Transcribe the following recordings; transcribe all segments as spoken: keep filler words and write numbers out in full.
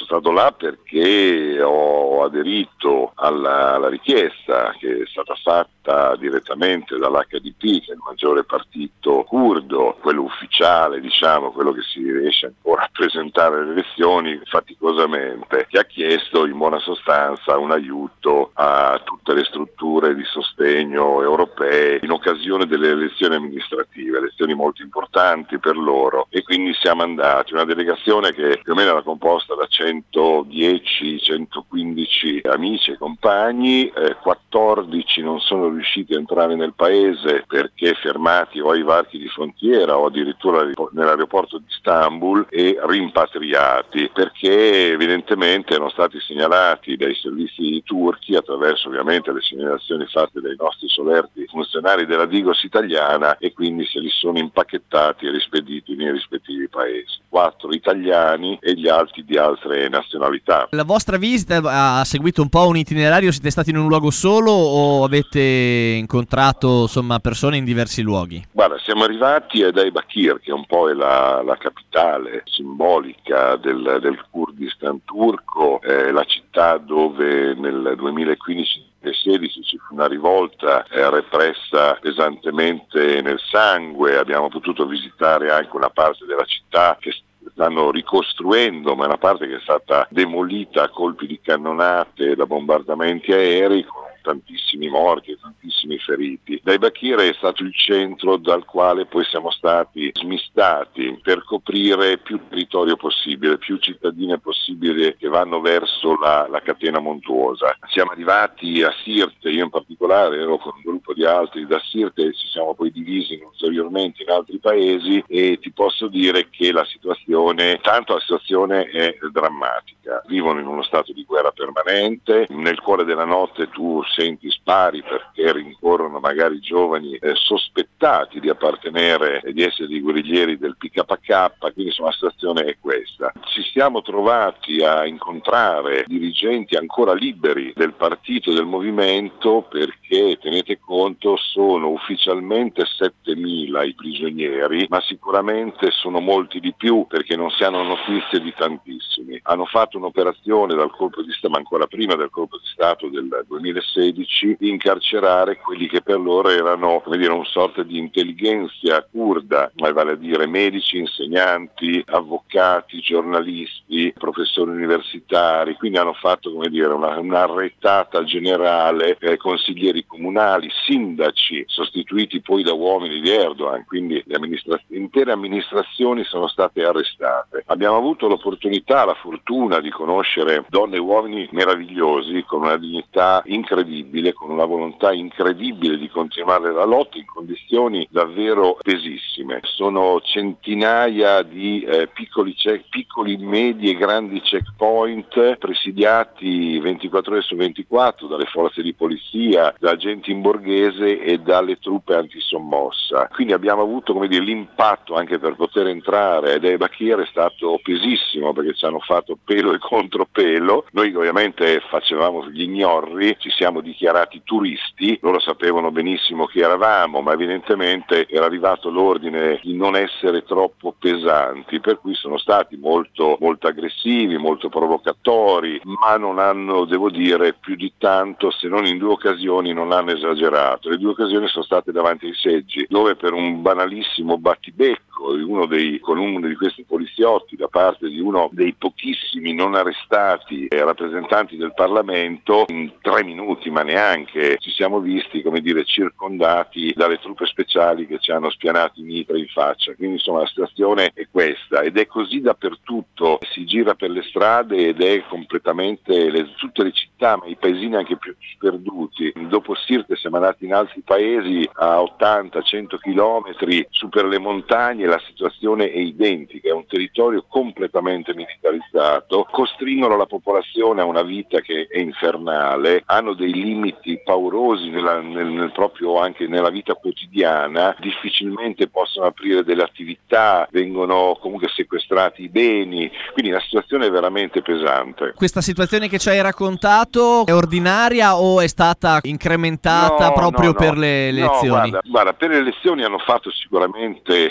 stato là perché ho aderito alla, alla richiesta che è stata fatta direttamente dall'H D P, che è il maggiore partito curdo, quello ufficiale, diciamo, quello che si riesce ancora a presentare alle elezioni faticosamente, che ha chiesto in buona sostanza un aiuto a tutte le strutture di sostegno europee in occasione delle elezioni amministrative, elezioni molto importanti per loro, e quindi siamo andati, una delegazione che più o meno era composta da centodieci centoquindici amici e compagni, eh, quattordici non sono riusciti a entrare nel paese perché fermati o ai varchi di frontiera o addirittura nell'aeroporto di Istanbul, e rimpatriati perché evidentemente erano stati segnalati dai servizi turchi attraverso ovviamente le segnalazioni fatte dai nostri solerti funzionari della Digos italiana, e quindi se li sono impacchettati e rispediti nei rispettivi paesi. Quattro italiani e gli altri di altre nazionalità. La vostra visita ha seguito un po' un itinerario? Siete stati in un luogo solo o avete incontrato insomma persone in diversi luoghi? Guarda, siamo arrivati a Diyarbakir, che un po' è la, la capitale simbolica del, del Kurdistan turco, eh, la città dove nel duemilaquindici duemilasedici ci fu una rivolta eh, repressa pesantemente nel sangue. Abbiamo potuto visitare anche una parte della città che stanno ricostruendo, ma è una parte che è stata demolita a colpi di cannonate da bombardamenti aerei, con tantissimi morti e tantissimi feriti. Diyarbakir è stato il centro dal quale poi siamo stati smistati per coprire più territorio possibile, più cittadine possibili che vanno verso la, la catena montuosa. Siamo arrivati a Sirte, io in particolare ero con un gruppo di altri da Sirte, e ci siamo poi divisi ulteriormente in altri paesi, e ti posso dire che la situazione, tanto la situazione è drammatica, vivono in uno stato di guerra permanente, nel cuore della notte tu senti spari perché rincorrono magari giovani eh, sospettati di appartenere e di essere dei guerriglieri del P K K, quindi insomma la situazione è questa. Ci siamo trovati a incontrare dirigenti ancora liberi del partito, del movimento, perché tenete conto sono ufficialmente settemila i prigionieri, ma sicuramente sono molti di più perché non si hanno notizie di tantissimi. Hanno fatto un'operazione dal colpo di Stato, ma ancora prima del colpo di Stato del duemilasedici, di incarcerare quelli che per loro erano, come dire, un sorta di intelligenza curda, vale a dire medici, insegnanti, avvocati, giornalisti, professori universitari. Quindi hanno fatto, come dire, una, una retata generale, eh, consiglieri comunali, sindaci, sostituiti poi da uomini di Erdogan, quindi le amministra- intere amministrazioni sono state arrestate. Abbiamo avuto l'opportunità, la fortuna di conoscere donne e uomini meravigliosi, con una dignità incredibile, con una volontà incredibile di continuare la lotta in condizioni davvero pesissime. Sono centinaia di eh, piccoli, check, piccoli, medi e grandi checkpoint presidiati ventiquattro ore su ventiquattro dalle forze di polizia, da agenti in borghese e dalle truppe antisommossa. Quindi abbiamo avuto, come dire, l'impatto anche per poter entrare ed Diyarbakir è stato pesissimo perché ci hanno fatto pelo e contropelo. Noi ovviamente facevamo gli ignorri, ci siamo dichiarati turisti, loro sapevano benissimo chi eravamo, ma evidentemente era arrivato l'ordine di non essere troppo pesanti, per cui sono stati molto, molto aggressivi, molto provocatori, ma non hanno, devo dire, più di tanto, se non in due occasioni, non hanno esagerato. Le due occasioni sono state davanti ai seggi, dove per un banalissimo battibecco uno dei, con uno di questi poliziotti da parte di uno dei pochissimi non arrestati eh, rappresentanti del Parlamento, in tre minuti ma neanche ci siamo visti, come dire, circondati dalle truppe speciali che ci hanno spianato i mitra in faccia. Quindi insomma la situazione è questa, ed è così dappertutto. Si gira per le strade ed è completamente le, tutte le città, ma i paesini anche più sperduti. Dopo Sirte siamo andati in altri paesi a ottanta cento chilometri su per le montagne, la situazione è identica, è un territorio completamente militarizzato, costringono la popolazione a una vita che è infernale, hanno dei limiti paurosi nella, nel, nel proprio anche nella vita quotidiana, difficilmente possono aprire delle attività, vengono comunque sequestrati i beni, quindi la situazione è veramente pesante. Questa situazione che ci hai raccontato è ordinaria o è stata incrementata no, proprio no, per no. le elezioni? No, guarda, guarda, per le elezioni hanno fatto sicuramente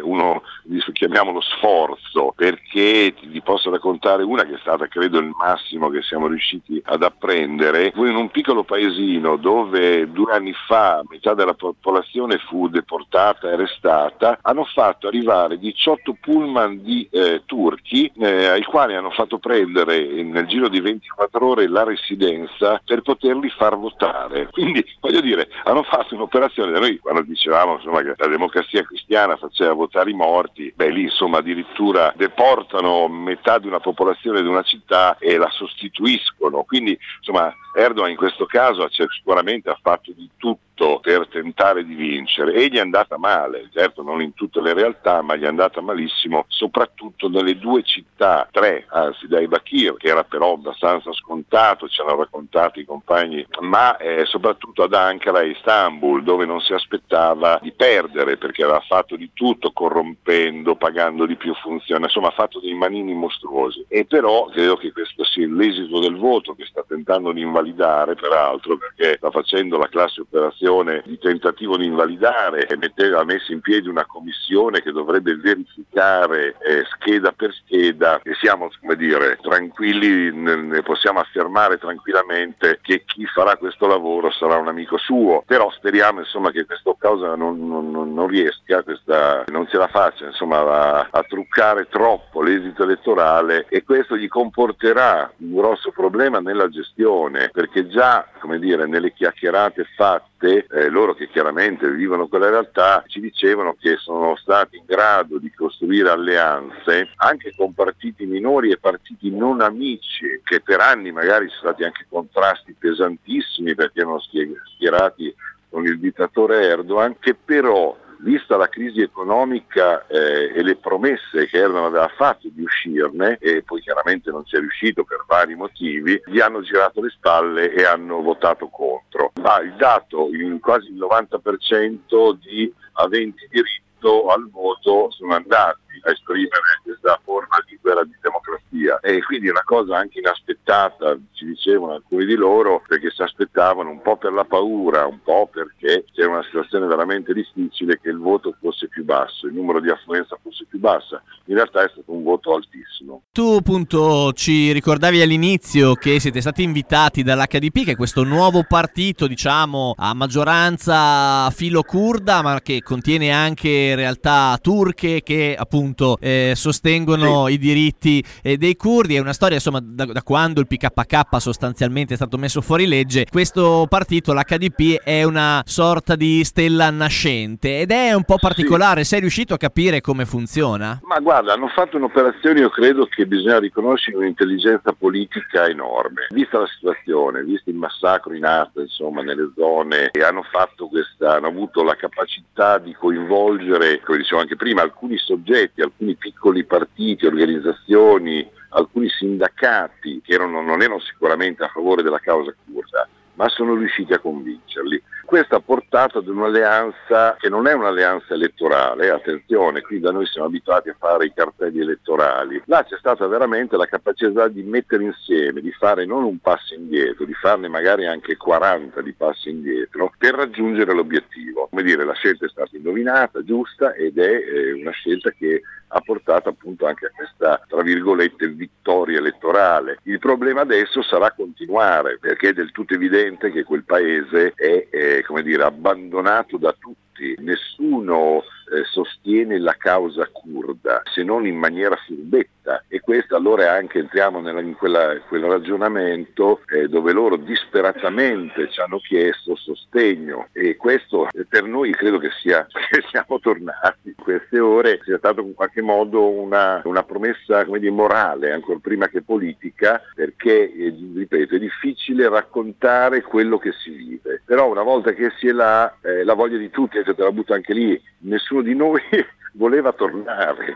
uno, chiamiamolo sforzo, perché ti posso raccontare una che è stata credo il massimo che siamo riusciti ad apprendere. Fu in un piccolo paesino dove due anni fa metà della popolazione fu deportata e arrestata, hanno fatto arrivare diciotto pullman di eh, turchi eh, ai quali hanno fatto prendere nel giro di ventiquattro ore la residenza per poterli far votare. Quindi voglio dire, hanno fatto un'operazione, da noi quando dicevamo insomma che la democrazia cristiana faceva votare i morti, beh lì insomma addirittura deportano metà di una popolazione di una città e la sostituiscono, quindi insomma Erdogan in questo caso sicuramente ha fatto di tutto per tentare di vincere e gli è andata male, certo non in tutte le realtà, ma gli è andata malissimo soprattutto nelle due città, tre anzi, Diyarbakir, che era però abbastanza scontato, ci hanno raccontato i compagni, ma eh, soprattutto ad Ankara e Istanbul, dove non si aspettava di perdere perché aveva fatto di tutto, corrompendo, pagando di più funzioni, insomma ha fatto dei manini mostruosi. E però credo che questo sia l'esito del voto che sta tentando di invalidare, peraltro perché sta facendo la classe operazione di tentativo di invalidare e metteva, ha messo in piedi una commissione che dovrebbe verificare eh, scheda per scheda, e siamo, come dire, tranquilli, ne possiamo affermare tranquillamente che chi farà questo lavoro sarà un amico suo, però speriamo insomma che questa cosa non, non, non riesca, questa, non ce la faccia insomma a, a truccare troppo l'esito elettorale, e questo gli comporterà un grosso problema nella gestione, perché già, come dire, nelle chiacchierate fatte eh, loro che chiaramente vivono quella realtà ci dicevano che sono stati in grado di costruire alleanze anche con partiti minori e partiti non amici, che per anni magari sono stati anche contrasti pesantissimi perché erano schierati con il dittatore Erdogan, che però, vista la crisi economica eh, e le promesse che Erdogan aveva fatto di uscirne, e poi chiaramente non ci è riuscito per vari motivi, gli hanno girato le spalle e hanno votato contro. Ma il dato, in quasi il novanta per cento di aventi diritto al voto sono andati a esprimere questa forma libera di democrazia, e quindi è una cosa anche inaspettata, ci dicevano alcuni di loro, perché si aspettavano un po' per la paura, un po' perché c'era una situazione veramente difficile, che il voto fosse più basso, il numero di affluenza fosse più bassa. In realtà è stato un voto altissimo. Tu appunto ci ricordavi all'inizio che siete stati invitati dall'H D P, che è questo nuovo partito diciamo a maggioranza filo-curda, ma che contiene anche realtà turche che appunto eh, sostengono sì. i diritti eh, dei curdi. È una storia insomma da, da quando il P K K sostanzialmente è stato messo fuori legge. Questo partito, l'H D P, è una sorta di stella nascente ed è un po' particolare. Sì. Sei riuscito a capire come funziona? Ma guarda, hanno fatto un'operazione, io credo che bisogna riconoscere un'intelligenza politica enorme, vista la situazione, visto il massacro in atto insomma nelle zone, e hanno fatto questa, hanno avuto la capacità di coinvolgere, come dicevo anche prima, alcuni soggetti, alcuni piccoli partiti, organizzazioni, alcuni sindacati che erano, non erano sicuramente a favore della causa curda, ma sono riusciti a convincerli. Questo ha portato ad un'alleanza che non è un'alleanza elettorale, attenzione, qui da noi siamo abituati a fare i cartelli elettorali. Là c'è stata veramente la capacità di mettere insieme, di fare non un passo indietro, di farne magari anche quaranta di passi indietro per raggiungere l'obiettivo. Come dire, la scelta è stata indovinata, giusta, ed è eh, una scelta che ha portato appunto anche a questa, tra virgolette, vittoria elettorale. Il problema adesso sarà continuare, perché è del tutto evidente che quel paese è, è come dire, abbandonato da tutti. Nessuno eh, sostiene la causa curda, se non in maniera furbetta, e questo allora anche entriamo nella, in quella, quel ragionamento eh, dove loro disperatamente ci hanno chiesto sostegno, e questo eh, per noi credo che sia che siamo tornati in queste ore, sia stato in qualche modo una, una promessa, come dire, morale, ancora prima che politica, perché eh, ripeto, è difficile raccontare quello che si vive, però una volta che si è là eh, la voglia di tutti, te la butto anche lì, nessuno di noi voleva tornare,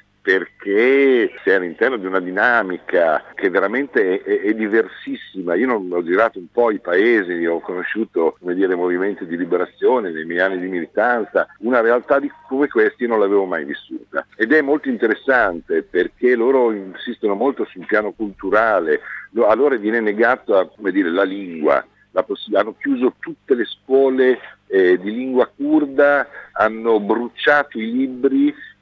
perché si è all'interno di una dinamica che veramente è, è, è diversissima. Io non, ho girato un po' i paesi, ho conosciuto, come dire, movimenti di liberazione nei miei anni di militanza, una realtà di, come questi non l'avevo mai vissuta, ed è molto interessante perché loro insistono molto sul piano culturale, a loro viene negata, come dire, la lingua, la poss- hanno chiuso tutte le scuole eh, di lingua curda, hanno bruciato i libri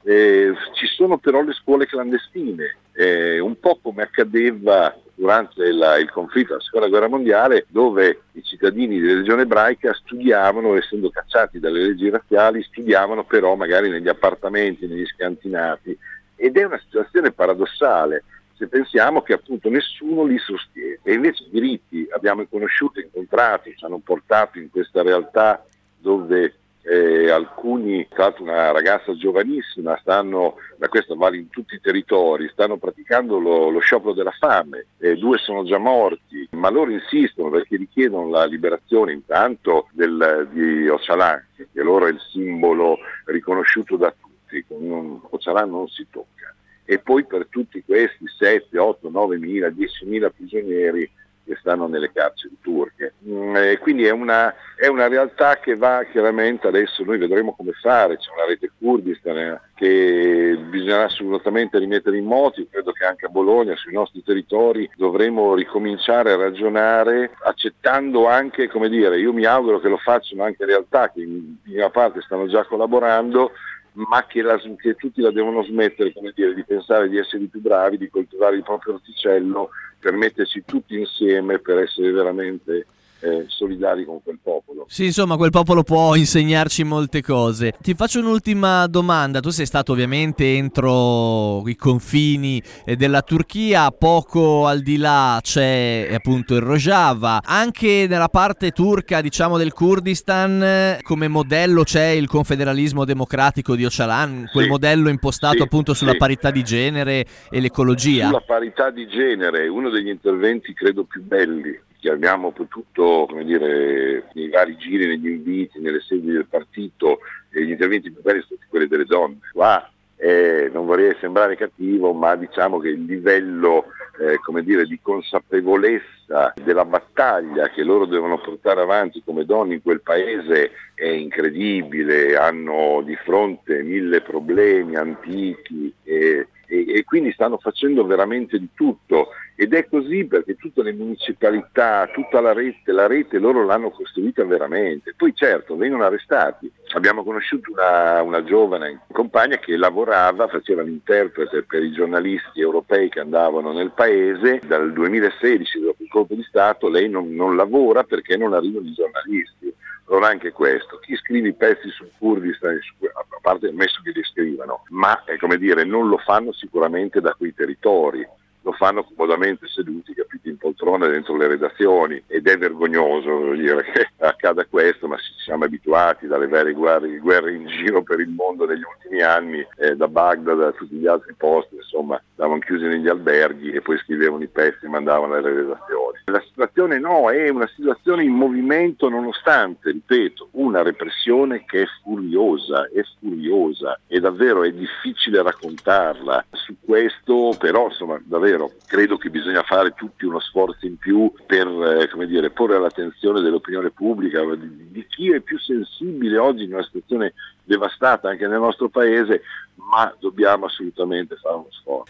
Eh, ci sono però le scuole clandestine, eh, un po' come accadeva durante la, il conflitto della seconda guerra mondiale, dove i cittadini della regione ebraica studiavano, essendo cacciati dalle leggi razziali, studiavano però magari negli appartamenti, negli scantinati, ed è una situazione paradossale se pensiamo che appunto nessuno li sostiene, e invece i diritti abbiamo conosciuto, incontrati, ci hanno portato in questa realtà dove Eh, alcuni, tra l'altro una ragazza giovanissima, stanno, da questo vale in tutti i territori, stanno praticando lo, lo sciopero della fame, eh, due sono già morti, ma loro insistono perché richiedono la liberazione intanto del, di Öcalan, che loro è il simbolo riconosciuto da tutti, con Öcalan non si tocca, e poi per tutti questi sette, otto, nove mila, diecimila prigionieri che stanno nelle carceri turche. Mm, e quindi è una, è una realtà che va chiaramente, adesso noi vedremo come fare, c'è una rete Kurdistan eh, che bisognerà assolutamente rimettere in moto. Io credo che anche a Bologna, sui nostri territori, dovremo ricominciare a ragionare, accettando anche, come dire, io mi auguro che lo facciano anche realtà che in prima parte stanno già collaborando, ma che, la, che tutti la devono smettere, come dire, di pensare di essere i più bravi, di coltivare il proprio orticello, per metterci tutti insieme per essere veramente eh, solidari con quel popolo. Sì, insomma, quel popolo può insegnarci molte cose. Ti faccio un'ultima domanda. Tu sei stato ovviamente entro i confini della Turchia, poco al di là c'è appunto il Rojava. Anche nella parte turca, diciamo, del Kurdistan, come modello c'è il confederalismo democratico di Öcalan, quel sì, modello impostato sì, appunto sulla sì. parità di genere e l'ecologia. Sulla parità di genere, uno degli interventi credo più belli che abbiamo potuto, come dire, nei vari giri, negli inviti, nelle sedi del partito, e gli interventi più belli sono stati quelli delle donne. Qua eh, non vorrei sembrare cattivo, ma diciamo che il livello eh, come dire, di consapevolezza della battaglia che loro devono portare avanti come donne in quel paese è incredibile, hanno di fronte mille problemi antichi e, e, e quindi stanno facendo veramente di tutto. Ed è così perché tutte le municipalità, tutta la rete, la rete loro l'hanno costruita veramente. Poi certo vengono arrestati. Abbiamo conosciuto una, una giovane compagna che lavorava, faceva l'interprete per i giornalisti europei che andavano nel paese. Dal duemilasedici, dopo il colpo di Stato, lei non, non lavora perché non arrivano i giornalisti. Allora anche questo, chi scrive i pezzi sul Kurdistan, a parte ammesso che li scrivano, ma è come dire, non lo fanno sicuramente da quei territori. Lo fanno comodamente seduti, capiti, in poltrona dentro le redazioni, ed è vergognoso, voglio dire, che accada questo, ma ci siamo abituati dalle varie guerre, guerre in giro per il mondo negli ultimi anni, eh, da Baghdad a tutti gli altri posti, insomma, stavano chiusi negli alberghi e poi scrivevano i pezzi e mandavano alle redazioni. La situazione no, è una situazione in movimento nonostante, ripeto, una repressione che è furiosa, è furiosa e davvero è difficile raccontarla. Su questo però, insomma, davvero credo che bisogna fare tutti uno sforzo in più per eh, come dire, porre all'attenzione dell'opinione pubblica, di, di chi è più sensibile oggi in una situazione devastata anche nel nostro paese, ma dobbiamo assolutamente fare uno sforzo.